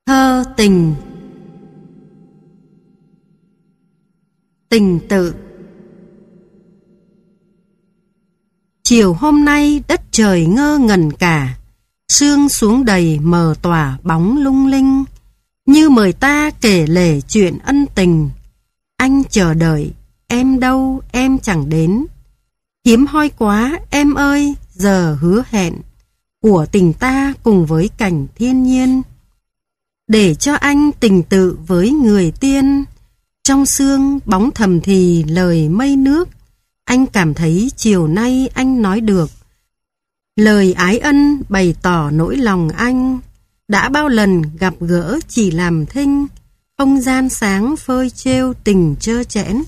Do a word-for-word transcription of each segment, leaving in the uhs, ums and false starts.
Thơ tình. Tình tự. Chiều hôm nay đất trời ngơ ngẩn cả, sương xuống đầy mờ tỏa bóng lung linh, như mời ta kể lể chuyện ân tình. Anh chờ đợi, em đâu em chẳng đến. Hiếm hoi quá em ơi, giờ hứa hẹn của tình ta cùng với cảnh thiên nhiên. Để cho anh tình tự với người tiên, trong sương bóng thầm thì lời mây nước. Anh cảm thấy chiều nay anh nói được lời ái ân bày tỏ nỗi lòng anh. Đã bao lần gặp gỡ chỉ làm thinh, không gian sáng phơi trêu tình trơ trẽn.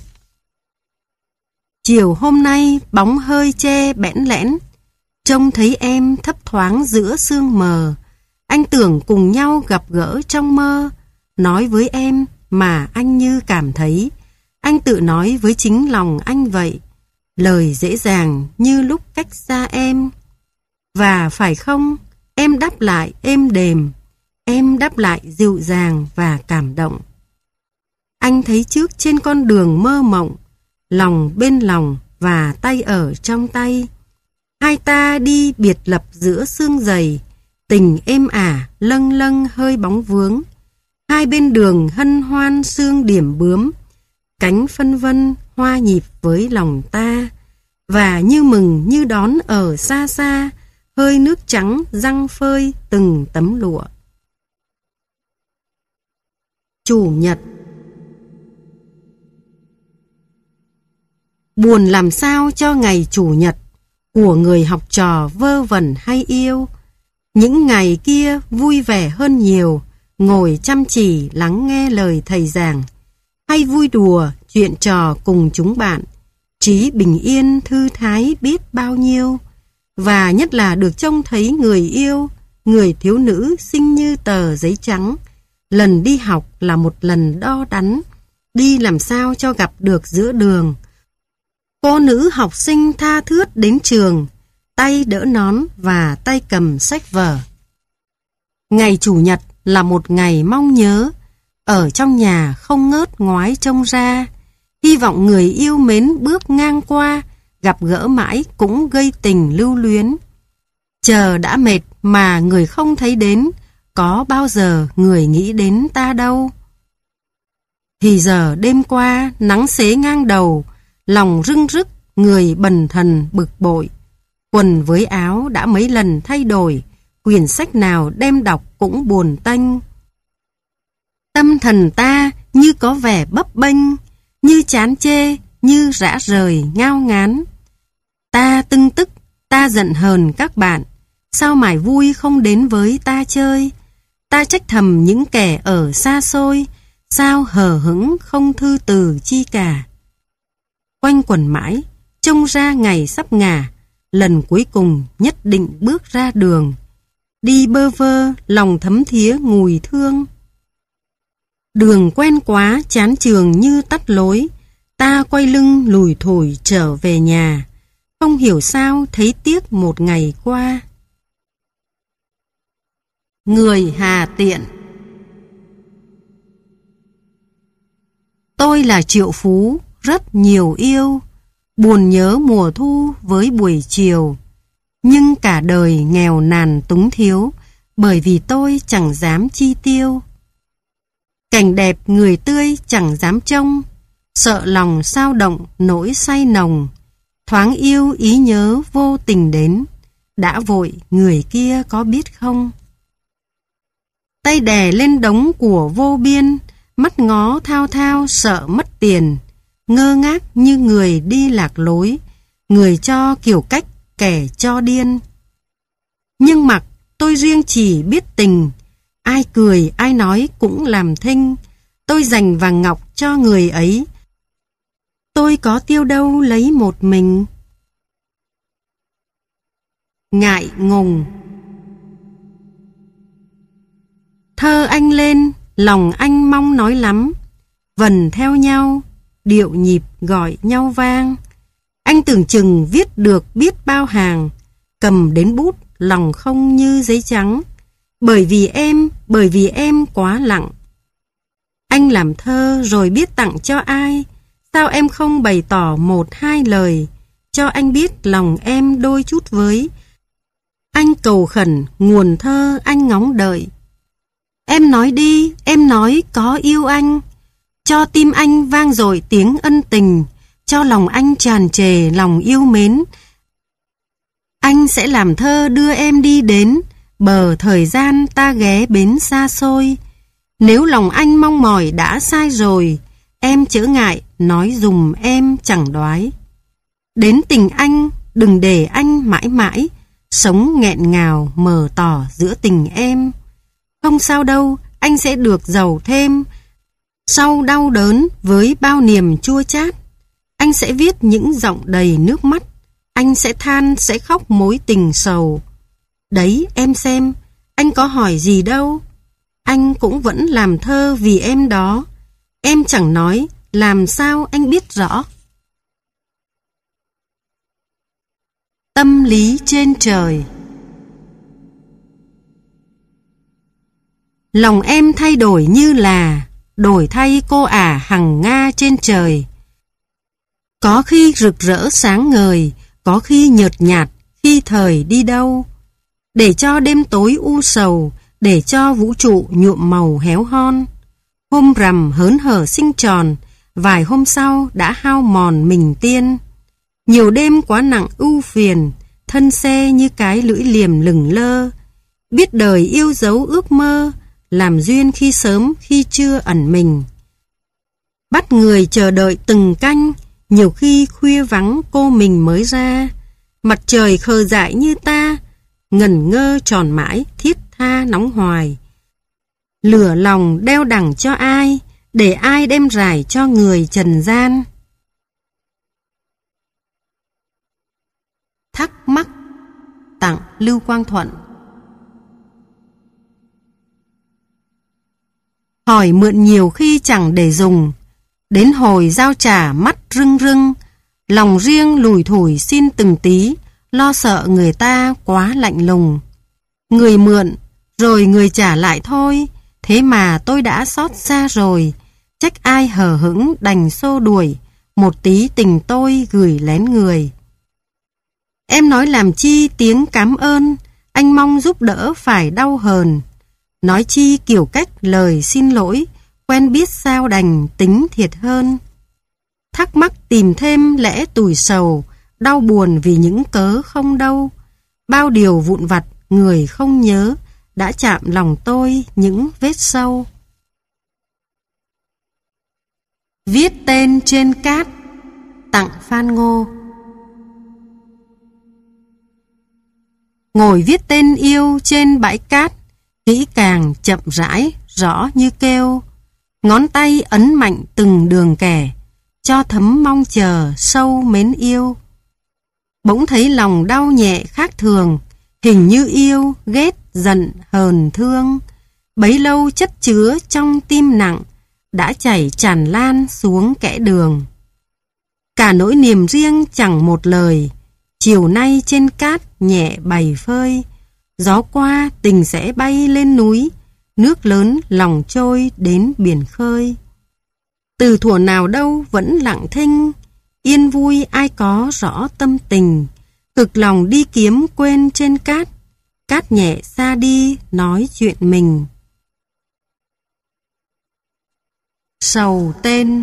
Chiều hôm nay bóng hơi che bẽn lẽn, trông thấy em thấp thoáng giữa sương mờ. Anh tưởng cùng nhau gặp gỡ trong mơ, nói với em mà anh như cảm thấy. Anh tự nói với chính lòng anh vậy, lời dễ dàng như lúc cách xa em. Và phải không, em đáp lại êm đềm, em đáp lại dịu dàng và cảm động. Anh thấy trước trên con đường mơ mộng, lòng bên lòng và tay ở trong tay. Hai ta đi biệt lập giữa sương dày, tình êm ả lâng lâng hơi bóng vướng. Hai bên đường hân hoan sương điểm bướm, cánh phân vân hoa nhịp với lòng ta. Và như mừng như đón ở xa xa, hơi nước trắng răng phơi từng tấm lụa. Chủ nhật. Buồn làm sao cho ngày chủ nhật của người học trò vơ vẩn hay yêu. Những ngày kia vui vẻ hơn nhiều, ngồi chăm chỉ lắng nghe lời thầy giảng, hay vui đùa chuyện trò cùng chúng bạn. Trí bình yên thư thái biết bao nhiêu. Và nhất là được trông thấy người yêu, người thiếu nữ xinh như tờ giấy trắng. Lần đi học là một lần đo đắn, đi làm sao cho gặp được giữa đường. Cô nữ học sinh tha thướt đến trường, tay đỡ nón và tay cầm sách vở. Ngày chủ nhật là một ngày mong nhớ, ở trong nhà không ngớt ngoái trông ra. Hy vọng người yêu mến bước ngang qua, gặp gỡ mãi cũng gây tình lưu luyến. Chờ đã mệt mà người không thấy đến, có bao giờ người nghĩ đến ta đâu. Thì giờ đêm qua nắng xế ngang đầu, lòng rưng rức, người bần thần bực bội. Quần với áo đã mấy lần thay đổi, quyển sách nào đem đọc cũng buồn tênh. Tâm thần ta như có vẻ bấp bênh, như chán chê, như rã rời ngao ngán. Ta tưng tức, ta giận hờn các bạn, sao mải vui không đến với ta chơi. Ta trách thầm những kẻ ở xa xôi, sao hờ hững không thư từ chi cả. Quanh quẩn mãi, trông ra ngày sắp ngả, lần cuối cùng nhất định bước ra đường. Đi bơ vơ, lòng thấm thía ngùi thương. Đường quen quá, chán trường như tắt lối. Ta quay lưng lùi thủi trở về nhà, không hiểu sao thấy tiếc một ngày qua. Người hà tiện. Tôi là triệu phú, rất nhiều yêu, buồn nhớ mùa thu với buổi chiều. Nhưng cả đời nghèo nàn túng thiếu, bởi vì tôi chẳng dám chi tiêu. Cảnh đẹp người tươi chẳng dám trông, sợ lòng sao động nỗi say nồng. Thoáng yêu ý nhớ vô tình đến, đã vội người kia có biết không. Tay đè lên đống của vô biên, mắt ngó thao thao sợ mất tiền. Ngơ ngác như người đi lạc lối, người cho kiểu cách kẻ cho điên. Nhưng mặc tôi riêng chỉ biết tình, ai cười ai nói cũng làm thinh. Tôi dành vàng ngọc cho người ấy, tôi có tiêu đâu lấy một mình. Ngại ngùng. Thơ anh lên, lòng anh mong nói lắm, vần theo nhau, điệu nhịp gọi nhau vang. Anh tưởng chừng viết được biết bao hàng, cầm đến bút lòng không như giấy trắng. Bởi vì em, bởi vì em quá lặng. Anh làm thơ rồi biết tặng cho ai? Sao em không bày tỏ một hai lời, cho anh biết lòng em đôi chút với? Anh cầu khẩn, nguồn thơ anh ngóng đợi. Em nói đi, em nói có yêu anh, cho tim anh vang dội tiếng ân tình, cho lòng anh tràn trề lòng yêu mến. Anh sẽ làm thơ đưa em đi đến bờ thời gian ta ghé bến xa xôi. Nếu lòng anh mong mỏi đã sai rồi, em chớ ngại nói dùm em chẳng đoái. Đến tình anh, đừng để anh mãi mãi sống nghẹn ngào mờ tỏ giữa tình em. Không sao đâu, anh sẽ được giàu thêm sau đau đớn với bao niềm chua chát. Anh sẽ viết những giọng đầy nước mắt, anh sẽ than sẽ khóc mối tình sầu. Đấy em xem, anh có hỏi gì đâu, anh cũng vẫn làm thơ vì em đó. Em chẳng nói, làm sao anh biết rõ? Tâm lý trên trời. Lòng em thay đổi như là đổi thay cô ả hằng nga trên trời. Có khi rực rỡ sáng ngời, có khi nhợt nhạt khi thời đi đâu. Để cho đêm tối u sầu, để cho vũ trụ nhuộm màu héo hon. Hôm rằm hớn hở sinh tròn, vài hôm sau đã hao mòn mình tiên. Nhiều đêm quá nặng ưu phiền, thân xe như cái lưỡi liềm lửng lơ. Biết đời yêu dấu ước mơ, làm duyên khi sớm khi chưa ẩn mình. Bắt người chờ đợi từng canh, nhiều khi khuya vắng cô mình mới ra. Mặt trời khờ dại như ta, ngẩn ngơ tròn mãi thiết tha nóng hoài. Lửa lòng đeo đẳng cho ai, để ai đem rải cho người trần gian. Thắc mắc. Tặng Lưu Quang Thuận. Hỏi mượn nhiều khi chẳng để dùng, đến hồi giao trả mắt rưng rưng. Lòng riêng lủi thủi xin từng tí, lo sợ người ta quá lạnh lùng. Người mượn, rồi người trả lại thôi, thế mà tôi đã xót xa rồi. Trách ai hờ hững đành xô đuổi, một tí tình tôi gửi lén người. Em nói làm chi tiếng cảm ơn, anh mong giúp đỡ phải đau hờn. Nói chi kiểu cách lời xin lỗi, quen biết sao đành tính thiệt hơn. Thắc mắc tìm thêm lẽ tủi sầu, đau buồn vì những cớ không đâu. Bao điều vụn vặt người không nhớ, đã chạm lòng tôi những vết sâu. Viết tên trên cát. Tặng Phan Ngô. Ngồi viết tên yêu trên bãi cát, kỹ càng chậm rãi rõ như kêu. Ngón tay ấn mạnh từng đường kẻ, cho thấm mong chờ sâu mến yêu. Bỗng thấy lòng đau nhẹ khác thường, hình như yêu ghét giận hờn thương. Bấy lâu chất chứa trong tim nặng, đã chảy tràn lan xuống kẽ đường. Cả nỗi niềm riêng chẳng một lời, chiều nay trên cát nhẹ bày phơi. Gió qua tình sẽ bay lên núi, nước lớn lòng trôi đến biển khơi. Từ thuở nào đâu vẫn lặng thinh, yên vui ai có rõ tâm tình. Cực lòng đi kiếm quên trên cát, cát nhẹ xa đi nói chuyện mình. Sầu tên.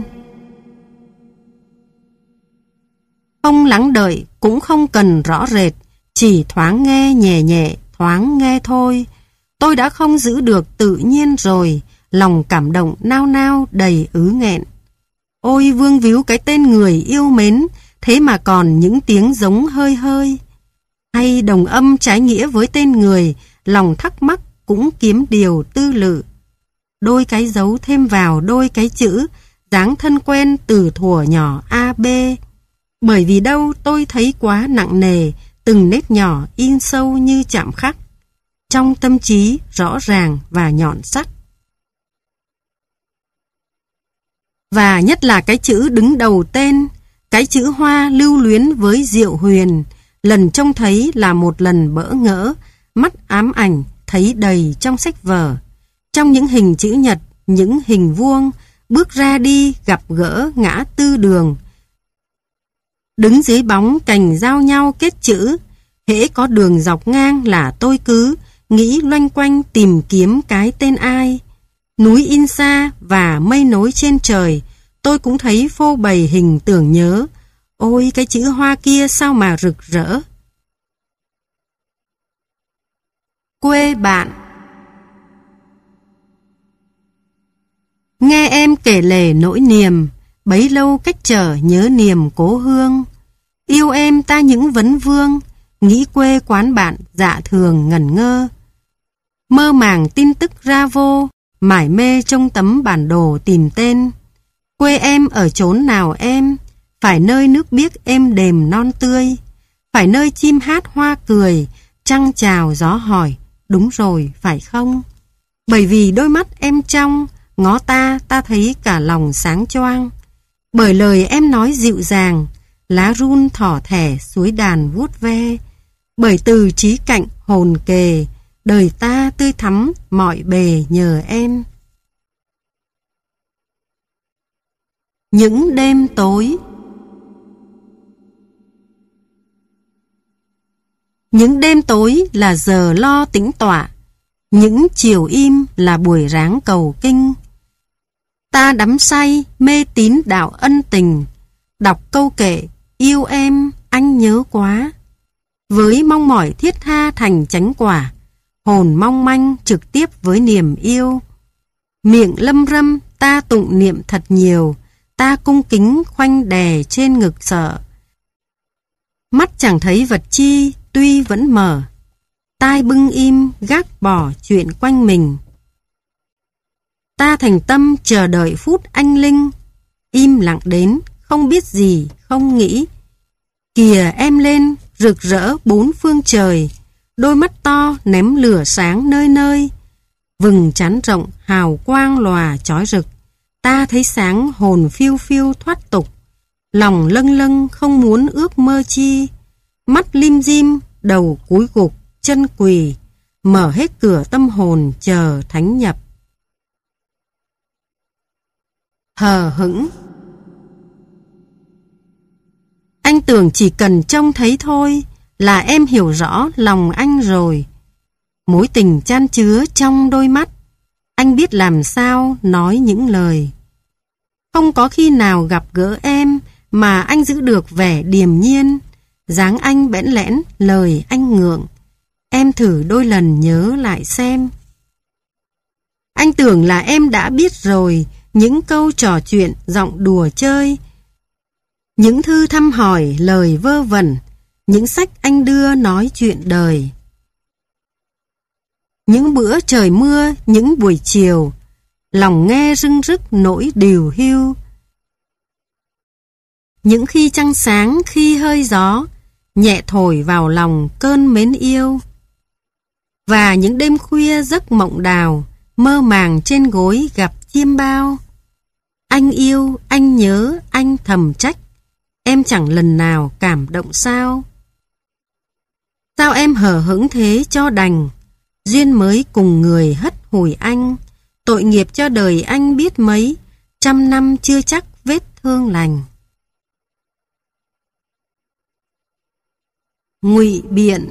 Không lắng đợi cũng không cần rõ rệt, chỉ thoáng nghe nhẹ nhẹ thoáng nghe thôi. Tôi đã không giữ được tự nhiên rồi, lòng cảm động nao nao đầy ứ nghẹn. Ôi vương víu cái tên người yêu mến, thế mà còn những tiếng giống hơi hơi. Hay đồng âm trái nghĩa với tên người, lòng thắc mắc cũng kiếm điều tư lự. Đôi cái dấu thêm vào đôi cái chữ, dáng thân quen từ thuở nhỏ a bê. Bởi vì đâu tôi thấy quá nặng nề, từng nét nhỏ in sâu như chạm khắc. Trong tâm trí rõ ràng và nhọn sắc. Và nhất là cái chữ đứng đầu tên, cái chữ hoa lưu luyến với diệu huyền. Lần trông thấy là một lần bỡ ngỡ, mắt ám ảnh, thấy đầy trong sách vở. Trong những hình chữ nhật, những hình vuông, bước ra đi gặp gỡ ngã tư đường. Đứng dưới bóng cành giao nhau kết chữ, hễ có đường dọc ngang là tôi cứ nghĩ loanh quanh tìm kiếm cái tên ai. Núi in xa và mây nối trên trời, tôi cũng thấy phô bày hình tưởng nhớ. Ôi cái chữ hoa kia sao mà rực rỡ. Quê bạn. Nghe em kể lể nỗi niềm, bấy lâu cách trở nhớ niềm cố hương. Yêu em ta những vấn vương, nghĩ quê quán bạn dạ thường ngẩn ngơ. Mơ màng tin tức ra vô, mải mê trong tấm bản đồ tìm tên. Quê em ở chốn nào em? Phải nơi nước biếc êm đềm non tươi, phải nơi chim hát hoa cười, trăng chào gió hỏi, đúng rồi phải không? Bởi vì đôi mắt em trong, ngó ta ta thấy cả lòng sáng choang. Bởi lời em nói dịu dàng, lá run thỏ thẻ suối đàn vuốt ve. Bởi từ trí cạnh hồn kề, đời ta tươi thắm mọi bề nhờ em. Những đêm tối. Những đêm tối là giờ lo tĩnh tọa, những chiều im là buổi ráng cầu kinh. Ta đắm say mê tín đạo ân tình, đọc câu kệ yêu em anh nhớ quá. Với mong mỏi thiết tha thành chánh quả, hồn mong manh trực tiếp với niềm yêu. Miệng lâm râm ta tụng niệm thật nhiều, ta cung kính khoanh đè trên ngực sợ. Mắt chẳng thấy vật chi tuy vẫn mở, tai bưng im gác bỏ chuyện quanh mình. Ta thành tâm chờ đợi phút anh linh, im lặng đến không biết gì không nghĩ. Kìa em lên rực rỡ bốn phương trời, đôi mắt to ném lửa sáng nơi nơi. Vừng chán rộng hào quang lòa chói rực, ta thấy sáng hồn phiêu phiêu thoát tục. Lòng lâng lâng không muốn ước mơ chi, mắt lim dim đầu cúi gục chân quỳ, mở hết cửa tâm hồn chờ thánh nhập. Hờ hững. Anh tưởng chỉ cần trông thấy thôi là em hiểu rõ lòng anh rồi. Mối tình chan chứa trong đôi mắt, anh biết làm sao nói những lời. Không có khi nào gặp gỡ em mà anh giữ được vẻ điềm nhiên, dáng anh bẽn lẽn, lời anh ngượng. Em thử đôi lần nhớ lại xem. Anh tưởng là em đã biết rồi những câu trò chuyện giọng đùa chơi, những thư thăm hỏi lời vơ vẩn, những sách anh đưa nói chuyện đời. Những bữa trời mưa, những buổi chiều, lòng nghe rưng rức nỗi điều hiu. Những khi trăng sáng, khi hơi gió nhẹ thổi vào lòng cơn mến yêu. Và những đêm khuya giấc mộng đào, mơ màng trên gối gặp chiêm bao. Anh yêu, anh nhớ, anh thầm trách, em chẳng lần nào cảm động sao? Sao em hờ hững thế cho đành, duyên mới cùng người hất hủi anh, tội nghiệp cho đời anh biết mấy, trăm năm chưa chắc vết thương lành. Ngụy biện.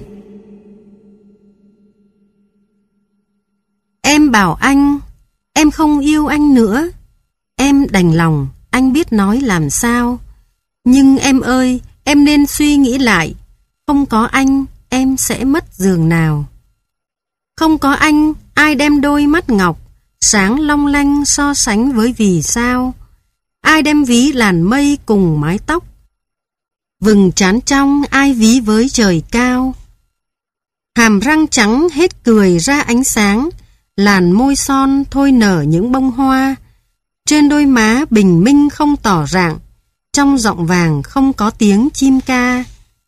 Em bảo anh, em không yêu anh nữa. Em đành lòng, anh biết nói làm sao. Nhưng em ơi, em nên suy nghĩ lại. Không có anh, em sẽ mất giường nào. Không có anh, ai đem đôi mắt ngọc sáng long lanh so sánh với vì sao? Ai đem ví làn mây cùng mái tóc? Vừng trán trong ai ví với trời cao? Hàm răng trắng hết cười ra ánh sáng, làn môi son thôi nở những bông hoa. Trên đôi má bình minh không tỏ rạng, trong giọng vàng không có tiếng chim ca.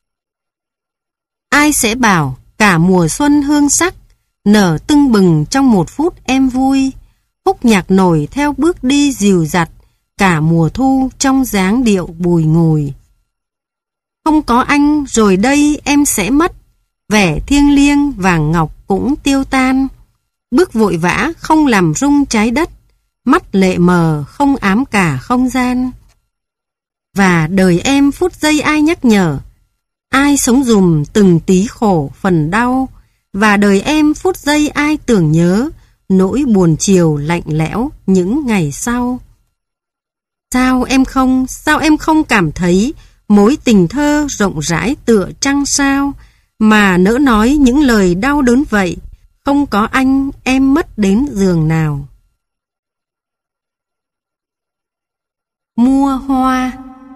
Ai sẽ bảo cả mùa xuân hương sắc nở tưng bừng trong một phút em vui, khúc nhạc nổi theo bước đi dìu dặt cả mùa thu trong dáng điệu bùi ngùi. Không có anh rồi đây em sẽ mất vẻ thiêng liêng vàng ngọc cũng tiêu tan. Bước vội vã không làm rung trái đất, mắt lệ mờ không ám cả không gian. Và đời em phút giây ai nhắc nhở, ai sống dùm từng tí khổ phần đau. Và đời em phút giây ai tưởng nhớ nỗi buồn chiều lạnh lẽo những ngày sau. Sao em không, sao em không cảm thấy mối tình thơ rộng rãi tựa trăng sao, mà nỡ nói những lời đau đớn vậy, không có anh em mất đến giường nào. Mua hoa.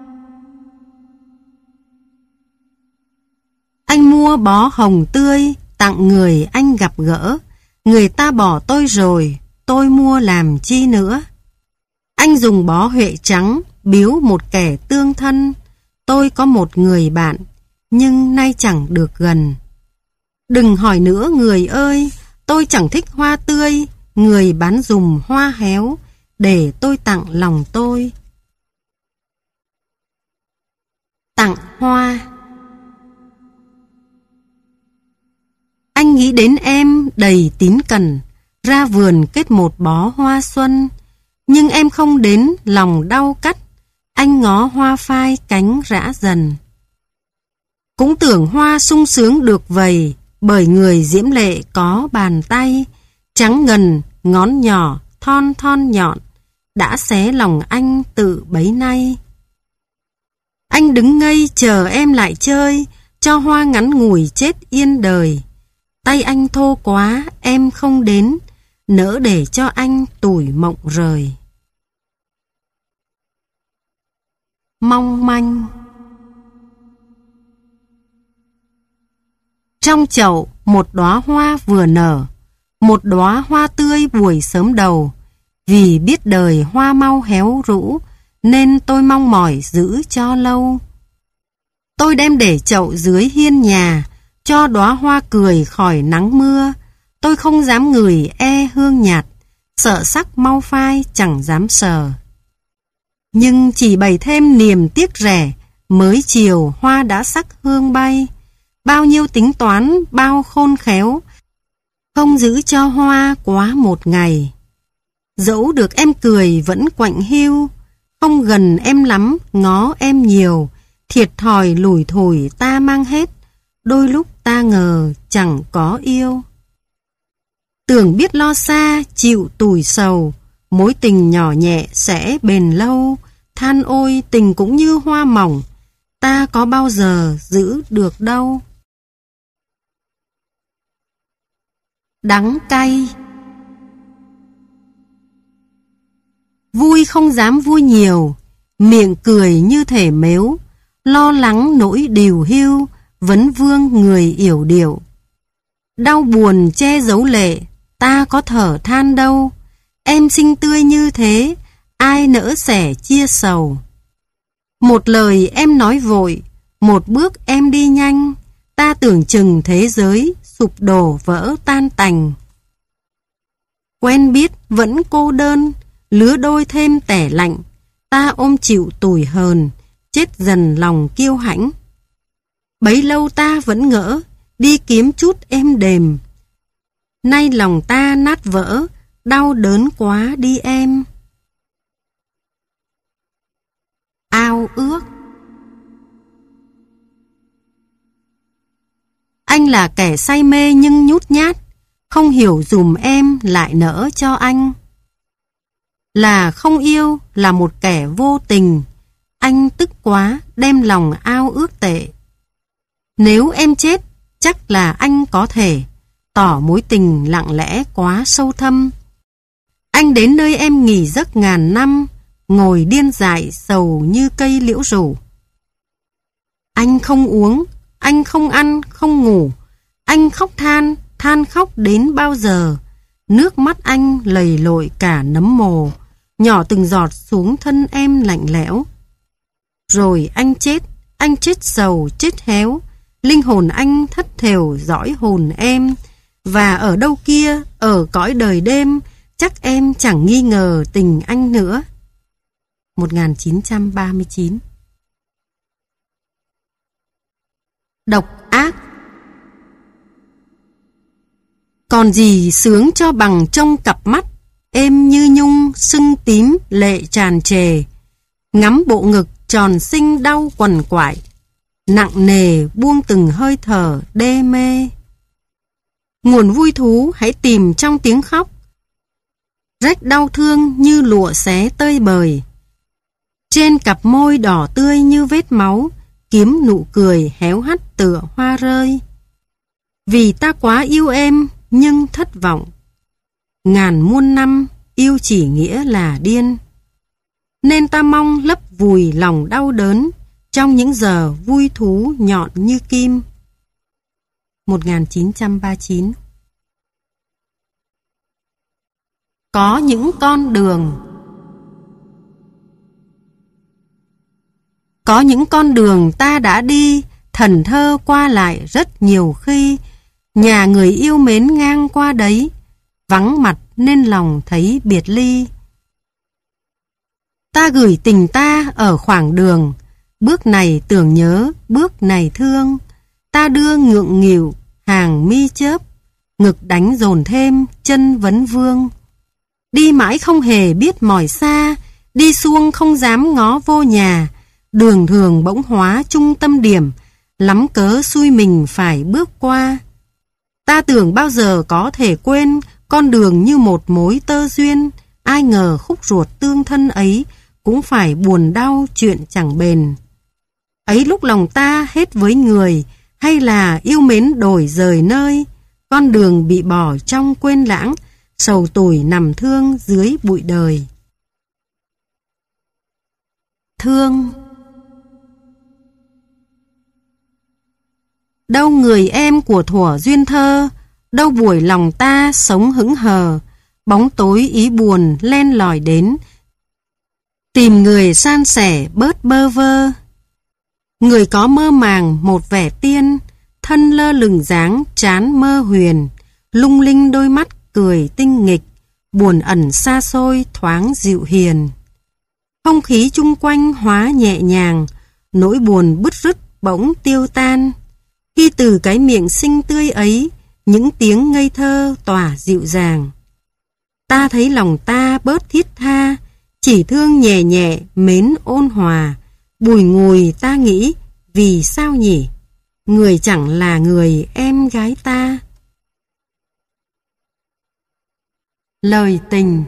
Anh mua bó hồng tươi tặng người anh gặp gỡ. Người ta bỏ tôi rồi, tôi mua làm chi nữa. Anh dùng bó huệ trắng biếu một kẻ tương thân. Tôi có một người bạn, nhưng nay chẳng được gần. Đừng hỏi nữa người ơi, tôi chẳng thích hoa tươi. Người bán dùm hoa héo, để tôi tặng lòng tôi. Tặng hoa. Anh nghĩ đến em đầy tín cẩn, ra vườn kết một bó hoa xuân. Nhưng em không đến, lòng đau cắt. Anh ngó hoa phai cánh rã dần. Cũng tưởng hoa sung sướng được vầy, bởi người diễm lệ có bàn tay, trắng ngần, ngón nhỏ, thon thon nhọn, đã xé lòng anh tự bấy nay. Anh đứng ngây chờ em lại chơi, cho hoa ngắn ngủi chết yên đời. Tay anh thô quá, em không đến, nỡ để cho anh tủi mộng rời. Mong manh. Trong chậu một đóa hoa vừa nở, một đóa hoa tươi buổi sớm đầu. Vì biết đời hoa mau héo rũ, nên tôi mong mỏi giữ cho lâu. Tôi đem để chậu dưới hiên nhà, cho đóa hoa cười khỏi nắng mưa. Tôi không dám ngửi e hương nhạt, sợ sắc mau phai chẳng dám sờ. Nhưng chỉ bày thêm niềm tiếc rẻ, mới chiều hoa đã sắc hương bay. Bao nhiêu tính toán, bao khôn khéo, không giữ cho hoa quá một ngày. Dẫu được em cười vẫn quạnh hiu, không gần em lắm, ngó em nhiều. Thiệt thòi lủi thủi ta mang hết, đôi lúc ta ngờ chẳng có yêu. Tưởng biết lo xa, chịu tủi sầu, mối tình nhỏ nhẹ sẽ bền lâu. Than ôi tình cũng như hoa mỏng, ta có bao giờ giữ được đâu. Đắng cay. Vui không dám vui nhiều, miệng cười như thể mếu. Lo lắng nỗi điều hiu, vấn vương người yểu điệu. Đau buồn che giấu lệ, ta có thở than đâu. Em xinh tươi như thế, ai nỡ sẻ chia sầu. Một lời em nói vội, một bước em đi nhanh. Ta tưởng chừng thế giới sụp đổ vỡ tan tành. Quen biết vẫn cô đơn, lứa đôi thêm tẻ lạnh. Ta ôm chịu tủi hờn, chết dần lòng kiêu hãnh. Bấy lâu ta vẫn ngỡ, đi kiếm chút êm đềm. Nay lòng ta nát vỡ, đau đớn quá đi em. Ao ước. Anh là kẻ say mê nhưng nhút nhát, không hiểu dùm em lại nỡ cho anh. Là không yêu, là một kẻ vô tình, anh tức quá đem lòng ao ước tệ. Nếu em chết, chắc là anh có thể tỏ mối tình lặng lẽ quá sâu thâm. Anh đến nơi em nghỉ giấc ngàn năm, ngồi điên dại sầu như cây liễu rủ. Anh không uống, anh không ăn, không ngủ. Anh khóc than, than khóc đến bao giờ. Nước mắt anh lầy lội cả nấm mồ, nhỏ từng giọt xuống thân em lạnh lẽo. Rồi anh chết, anh chết sầu, chết héo. Linh hồn anh thất thểu dõi hồn em. Và ở đâu kia, ở cõi đời đêm, chắc em chẳng nghi ngờ tình anh nữa. một nghìn chín trăm ba mươi chín. Độc ác. Còn gì sướng cho bằng trông cặp mắt êm như nhung, sưng tím lệ tràn trề, ngắm bộ ngực tròn xinh đau quằn quại, nặng nề buông từng hơi thở đê mê. Nguồn vui thú hãy tìm trong tiếng khóc, rách đau thương như lụa xé tơi bời. Trên cặp môi đỏ tươi như vết máu, kiếm nụ cười héo hắt tựa hoa rơi. Vì ta quá yêu em nhưng thất vọng, ngàn muôn năm yêu chỉ nghĩa là điên. Nên ta mong lấp vùi lòng đau đớn trong những giờ vui thú nhọn như kim. một nghìn chín trăm ba mươi chín. Có những con đường. Có những con đường ta đã đi, thần thơ qua lại rất nhiều khi. Nhà người yêu mến ngang qua đấy, vắng mặt nên lòng thấy biệt ly. Ta gửi tình ta ở khoảng đường, bước này tưởng nhớ, bước này thương. Ta đưa ngượng nghịu, hàng mi chớp, ngực đánh dồn thêm, chân vấn vương. Đi mãi không hề biết mỏi xa, đi xuông không dám ngó vô nhà. Đường thường bỗng hóa trung tâm điểm, lắm cớ xui mình phải bước qua. Ta tưởng bao giờ có thể quên con đường như một mối tơ duyên. Ai ngờ khúc ruột tương thân ấy cũng phải buồn đau chuyện chẳng bền. Ấy lúc lòng ta hết với người, hay là yêu mến đổi rời nơi. Con đường bị bỏ trong quên lãng, sầu tủi nằm thương dưới bụi đời. Thương. Đâu người em của thuở duyên thơ, đâu buổi lòng ta sống hững hờ. Bóng tối ý buồn len lỏi đến, tìm người san sẻ bớt bơ vơ. Người có mơ màng một vẻ tiên, thân lơ lửng dáng chán mơ huyền. Lung linh đôi mắt cười tinh nghịch, buồn ẩn xa xôi thoáng dịu hiền. Không khí chung quanh hóa nhẹ nhàng, nỗi buồn bứt rứt bỗng tiêu tan. Khi từ cái miệng xinh tươi ấy, những tiếng ngây thơ tỏa dịu dàng. Ta thấy lòng ta bớt thiết tha, chỉ thương nhẹ nhẹ mến ôn hòa. Bùi ngùi ta nghĩ, vì sao nhỉ? Người chẳng là người em gái ta. Lời tình.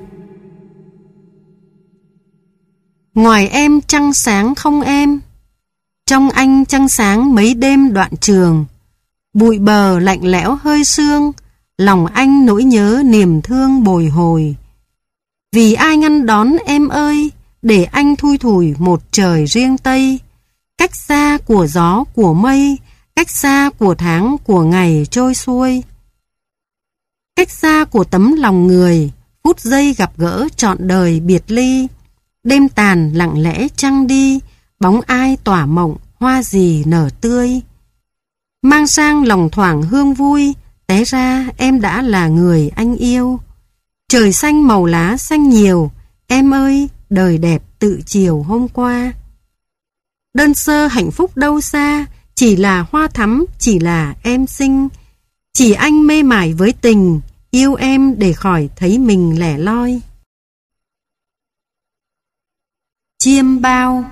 Ngoài em trăng sáng không em, trong anh trăng sáng mấy đêm đoạn trường. Bụi bờ lạnh lẽo hơi sương, lòng anh nỗi nhớ niềm thương bồi hồi. Vì ai ngăn đón em ơi, để anh thui thủi một trời riêng tây. Cách xa của gió của mây, cách xa của tháng của ngày trôi xuôi. Cách xa của tấm lòng người, phút giây gặp gỡ trọn đời biệt ly. Đêm tàn lặng lẽ trăng đi, bóng ai tỏa mộng, hoa gì nở tươi. Mang sang lòng thoảng hương vui, té ra em đã là người anh yêu. Trời xanh màu lá xanh nhiều, em ơi, đời đẹp tự chiều hôm qua. Đơn sơ hạnh phúc đâu xa, chỉ là hoa thắm, chỉ là em xinh. Chỉ anh mê mải với tình, yêu em để khỏi thấy mình lẻ loi. Chiêm bao.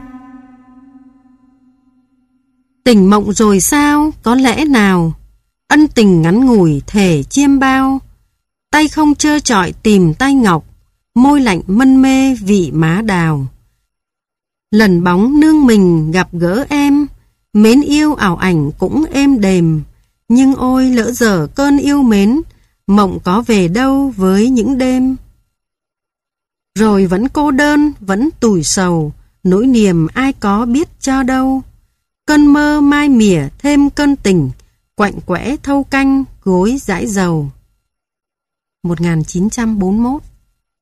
Tỉnh mộng rồi sao, có lẽ nào? Ân tình ngắn ngủi thể chiêm bao. Tay không trơ trọi tìm tay ngọc, môi lạnh mân mê vị má đào. Lần bóng nương mình gặp gỡ em, mến yêu ảo ảnh cũng êm đềm. Nhưng ôi lỡ dở cơn yêu mến, mộng có về đâu với những đêm. Rồi vẫn cô đơn, vẫn tủi sầu, nỗi niềm ai có biết cho đâu. Cơn mơ mai mỉa thêm cơn tình, quạnh quẽ thâu canh gối dãi dầu. một nghìn chín trăm bốn mươi mốt.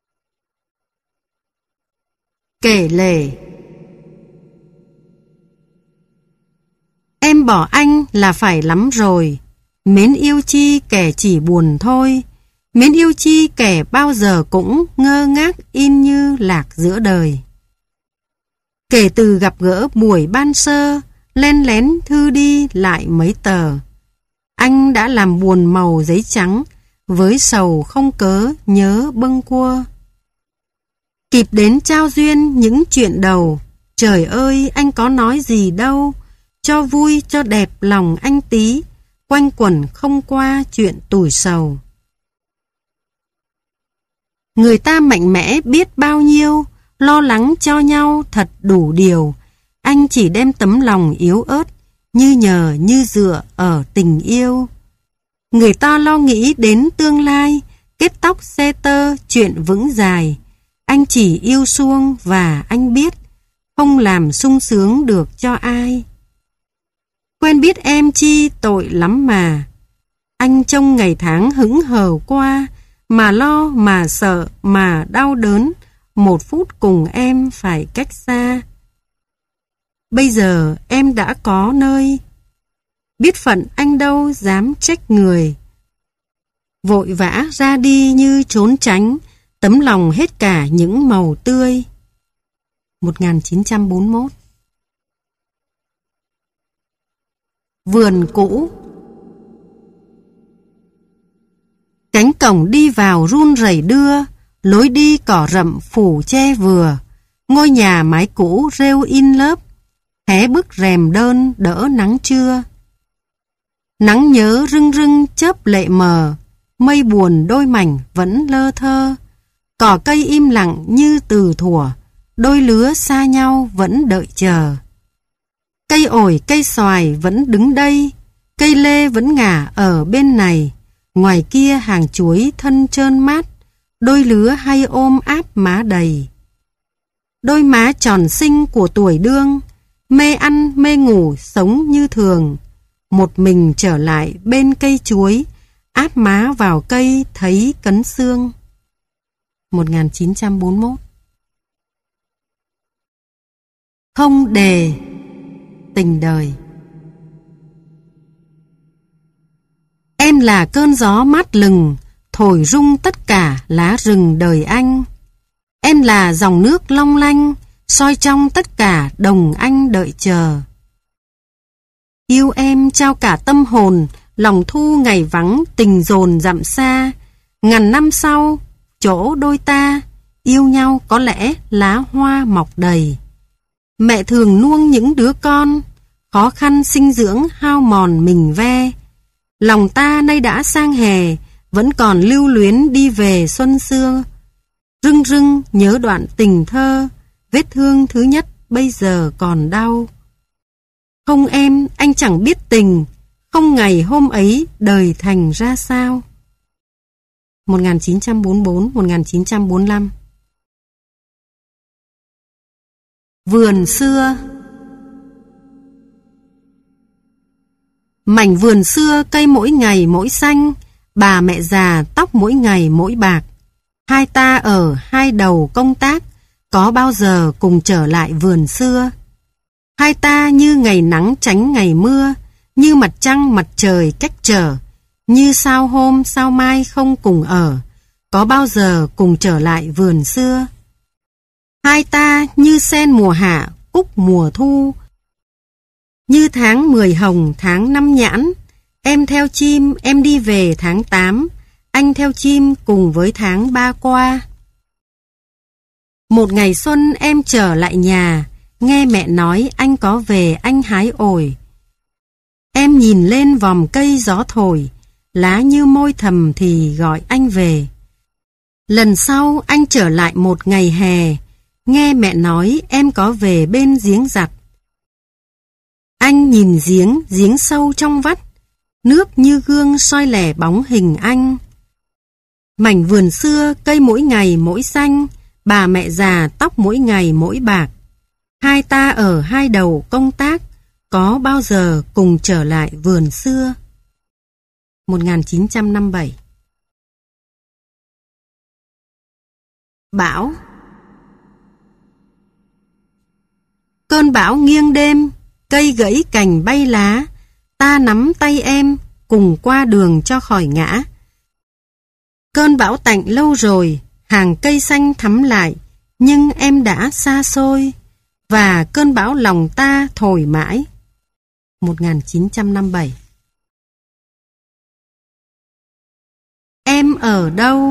Kể lể. Em bỏ anh là phải lắm rồi, mến yêu chi kẻ chỉ buồn thôi. Mến yêu chi kẻ bao giờ cũng ngơ ngác in như lạc giữa đời. Kể từ gặp gỡ buổi ban sơ, len lén thư đi lại mấy tờ. Anh đã làm buồn màu giấy trắng, với sầu không cớ nhớ bâng quơ. Kịp đến trao duyên những chuyện đầu, trời ơi anh có nói gì đâu, cho vui cho đẹp lòng anh tí, quanh quẩn không qua chuyện tủi sầu. Người ta mạnh mẽ biết bao nhiêu, lo lắng cho nhau thật đủ điều, anh chỉ đem tấm lòng yếu ớt, như nhờ như dựa ở tình yêu. Người ta lo nghĩ đến tương lai, kết tóc xe tơ chuyện vững dài, anh chỉ yêu suông và anh biết, không làm sung sướng được cho ai. Quen biết em chi tội lắm mà, anh trông ngày tháng hững hờ qua, mà lo mà sợ mà đau đớn, một phút cùng em phải cách xa. Bây giờ em đã có nơi, biết phận anh đâu dám trách người. Vội vã ra đi như trốn tránh, tấm lòng hết cả những màu tươi. một nghìn chín trăm bốn mươi mốt. Vườn cũ. Cánh cổng đi vào run rẩy đưa, lối đi cỏ rậm phủ che vừa, ngôi nhà mái cũ rêu in lớp, hé bức rèm đơn đỡ nắng trưa. Nắng nhớ rưng rưng chớp lệ mờ, mây buồn đôi mảnh vẫn lơ thơ, cỏ cây im lặng như từ thuở, đôi lứa xa nhau vẫn đợi chờ. Cây ổi cây xoài vẫn đứng đây, cây lê vẫn ngả ở bên này, ngoài kia hàng chuối thân trơn mát, đôi lứa hay ôm áp má đầy. Đôi má tròn xinh của tuổi đương, mê ăn mê ngủ sống như thường, một mình trở lại bên cây chuối, áp má vào cây thấy cấn xương. một nghìn chín trăm bốn mươi mốt. Không đề. Tình đời. Em là cơn gió mát lừng, thổi rung tất cả lá rừng đời anh. Em là dòng nước long lanh, soi trong tất cả đồng anh đợi chờ. Yêu em trao cả tâm hồn, lòng thu ngày vắng tình dồn dặm xa. Ngàn năm sau, chỗ đôi ta, yêu nhau có lẽ lá hoa mọc đầy. Mẹ thường nuông những đứa con, khó khăn sinh dưỡng hao mòn mình ve. Lòng ta nay đã sang hè, vẫn còn lưu luyến đi về xuân xưa. Rưng rưng nhớ đoạn tình thơ, vết thương thứ nhất bây giờ còn đau. Không em, anh chẳng biết tình, không ngày hôm ấy đời thành ra sao. một nghìn chín trăm bốn mươi bốn đến một nghìn chín trăm bốn mươi lăm. Vườn xưa. Mảnh vườn xưa cây mỗi ngày mỗi xanh, bà mẹ già tóc mỗi ngày mỗi bạc. Hai ta ở hai đầu công tác, có bao giờ cùng trở lại vườn xưa. Hai ta như ngày nắng tránh ngày mưa, như mặt trăng mặt trời cách trở, như sao hôm sao mai không cùng ở, có bao giờ cùng trở lại vườn xưa. Hai ta như sen mùa hạ, cúc mùa thu, như tháng mười hồng tháng năm nhãn. Em theo chim em đi về tháng tám, anh theo chim cùng với tháng ba qua. Một ngày xuân em trở lại nhà, nghe mẹ nói anh có về anh hái ổi. Em nhìn lên vòm cây gió thổi, lá như môi thầm thì gọi anh về. Lần sau anh trở lại một ngày hè, nghe mẹ nói em có về bên giếng giặt. Anh nhìn giếng, giếng sâu trong vắt, nước như gương soi lẻ bóng hình anh. Mảnh vườn xưa cây mỗi ngày mỗi xanh, bà mẹ già tóc mỗi ngày mỗi bạc. Hai ta ở hai đầu công tác, có bao giờ cùng trở lại vườn xưa. một nghìn chín trăm năm mươi bảy. Bão. Cơn bão nghiêng đêm, cây gãy cành bay lá, ta nắm tay em cùng qua đường cho khỏi ngã. Cơn bão tạnh lâu rồi, hàng cây xanh thắm lại, nhưng em đã xa xôi, và cơn bão lòng ta thổi mãi. một nghìn chín trăm năm mươi bảy. em ở đâu?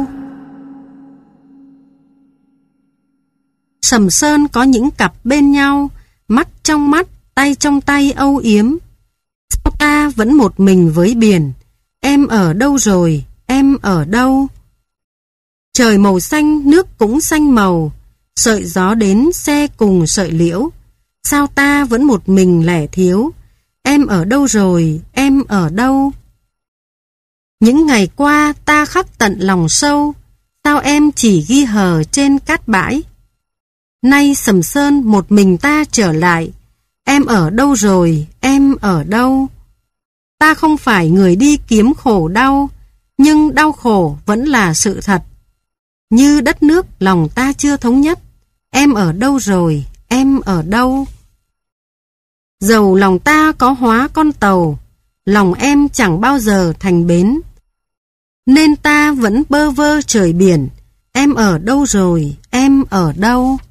Sầm Sơn có những cặp bên nhau, mắt trong mắt, tay trong tay âu yếm. Sao ta vẫn một mình với biển? Em ở đâu rồi? Em ở đâu? Trời màu xanh, nước cũng xanh màu, sợi gió đến xe cùng sợi liễu. Sao ta vẫn một mình lẻ thiếu? Em ở đâu rồi? Em ở đâu? Những ngày qua ta khắc tận lòng sâu, sao em chỉ ghi hờ trên cát bãi? Nay Sầm Sơn một mình ta trở lại, em ở đâu rồi? Em ở đâu? Ta không phải người đi kiếm khổ đau, nhưng đau khổ vẫn là sự thật. Như đất nước lòng ta chưa thống nhất, em ở đâu rồi? Em ở đâu? Dầu lòng ta có hóa con tàu, lòng em chẳng bao giờ thành bến, nên ta vẫn bơ vơ trời biển. Em ở đâu rồi? Em ở đâu?